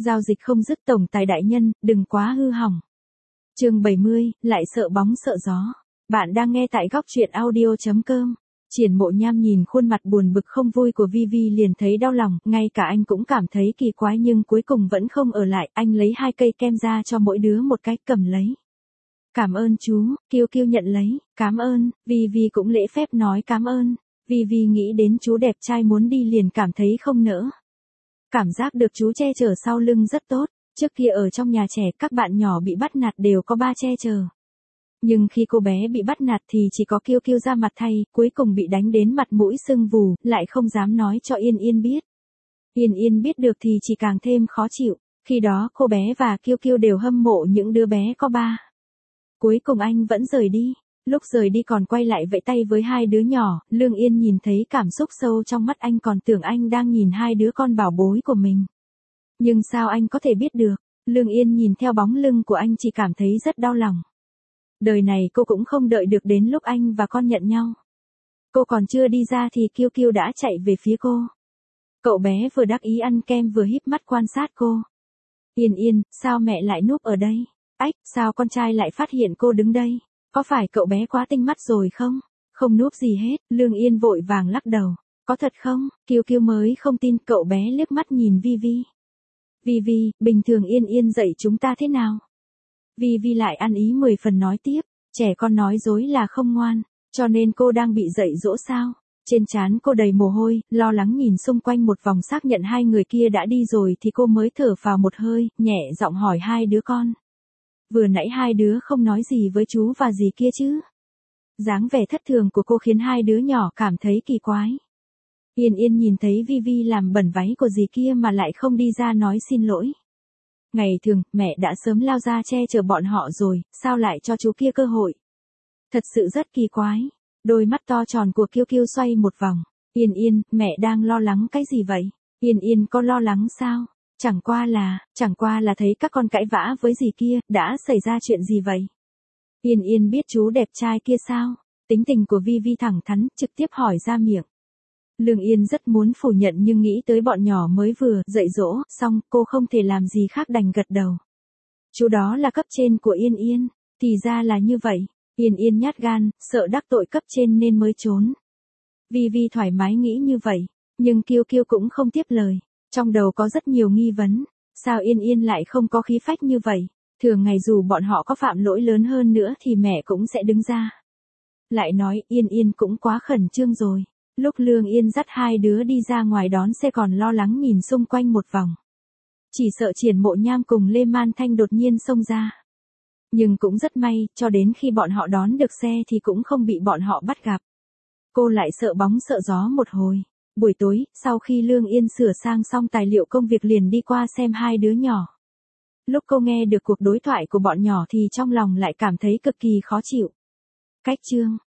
Giao dịch không dứt tổng tài đại nhân, đừng quá hư hỏng. Chương 70, lại sợ bóng sợ gió. Bạn đang nghe tại góc truyện audio.com. Triển Mộ Nham nhìn khuôn mặt buồn bực không vui của Vi liền thấy đau lòng, ngay cả anh cũng cảm thấy kỳ quái nhưng cuối cùng vẫn không ở lại, anh lấy 2 cây kem ra cho mỗi đứa một cái, cầm lấy. Cảm ơn chú, Kiêu nhận lấy, cảm ơn, Vi cũng lễ phép nói cảm ơn. Vi nghĩ đến chú đẹp trai muốn đi liền cảm thấy không nỡ. Cảm giác được chú che chở sau lưng rất tốt, trước kia ở trong nhà trẻ các bạn nhỏ bị bắt nạt đều có ba che chở. Nhưng khi cô bé bị bắt nạt thì chỉ có Kiêu ra mặt thay, cuối cùng bị đánh đến mặt mũi sưng vù, lại không dám nói cho Yên biết. Yên biết được thì chỉ càng thêm khó chịu, khi đó cô bé và Kiêu đều hâm mộ những đứa bé có ba. Cuối cùng anh vẫn rời đi, lúc rời đi còn quay lại vẫy tay với 2 đứa nhỏ, Lương Yên nhìn thấy cảm xúc sâu trong mắt anh còn tưởng anh đang nhìn 2 đứa con bảo bối của mình. Nhưng sao anh có thể biết được, Lương Yên nhìn theo bóng lưng của anh chỉ cảm thấy rất đau lòng. Đời này cô cũng không đợi được đến lúc anh và con nhận nhau. Cô còn chưa đi ra thì Kiêu đã chạy về phía cô. Cậu bé vừa đắc ý ăn kem vừa híp mắt quan sát cô. Yên, sao mẹ lại núp ở đây? Ách, sao con trai lại phát hiện cô đứng đây? Có phải cậu bé quá tinh mắt rồi không? Không núp gì hết, Lương Yên vội vàng lắc đầu. Có thật không? Kiêu mới không tin, cậu bé liếc mắt nhìn Vi. Vi, bình thường Yên dạy chúng ta thế nào? Vi lại ăn ý 10 phần nói tiếp, trẻ con nói dối là không ngoan, cho nên cô đang bị dạy dỗ sao? Trên trán cô đầy mồ hôi, lo lắng nhìn xung quanh một vòng xác nhận 2 người kia đã đi rồi thì cô mới thở phào một hơi, nhẹ giọng hỏi 2 đứa con. Vừa nãy 2 đứa không nói gì với chú và dì kia chứ? Dáng vẻ thất thường của cô khiến 2 đứa nhỏ cảm thấy kỳ quái. Yên nhìn thấy Vi làm bẩn váy của dì kia mà lại không đi ra nói xin lỗi. Ngày thường, mẹ đã sớm lao ra che chở bọn họ rồi, sao lại cho chú kia cơ hội? Thật sự rất kỳ quái. Đôi mắt to tròn của Kiêu xoay một vòng. Yên, mẹ đang lo lắng cái gì vậy? Yên có lo lắng sao? Chẳng qua là thấy các con cãi vã với dì kia, đã xảy ra chuyện gì vậy? Yên biết chú đẹp trai kia sao? Tính tình của Vi thẳng thắn, trực tiếp hỏi ra miệng. Lương Yên rất muốn phủ nhận nhưng nghĩ tới bọn nhỏ mới vừa dạy dỗ, xong cô không thể làm gì khác đành gật đầu. Chú đó là cấp trên của Yên, thì ra là như vậy. Yên nhát gan, sợ đắc tội cấp trên nên mới trốn. Vi thoải mái nghĩ như vậy, nhưng Kiêu cũng không tiếp lời. Trong đầu có rất nhiều nghi vấn, sao Yên lại không có khí phách như vậy? Thường ngày dù bọn họ có phạm lỗi lớn hơn nữa thì mẹ cũng sẽ đứng ra. Lại nói Yên cũng quá khẩn trương rồi. Lúc Lương Yên dắt 2 đứa đi ra ngoài đón xe còn lo lắng nhìn xung quanh một vòng. Chỉ sợ Triển Mộ Nham cùng Lê Man Thanh đột nhiên xông ra. Nhưng cũng rất may, cho đến khi bọn họ đón được xe thì cũng không bị bọn họ bắt gặp. Cô lại sợ bóng sợ gió một hồi. Buổi tối, sau khi Lương Yên sửa sang xong tài liệu công việc liền đi qua xem 2 đứa nhỏ. Lúc cô nghe được cuộc đối thoại của bọn nhỏ thì trong lòng lại cảm thấy cực kỳ khó chịu. Cách chương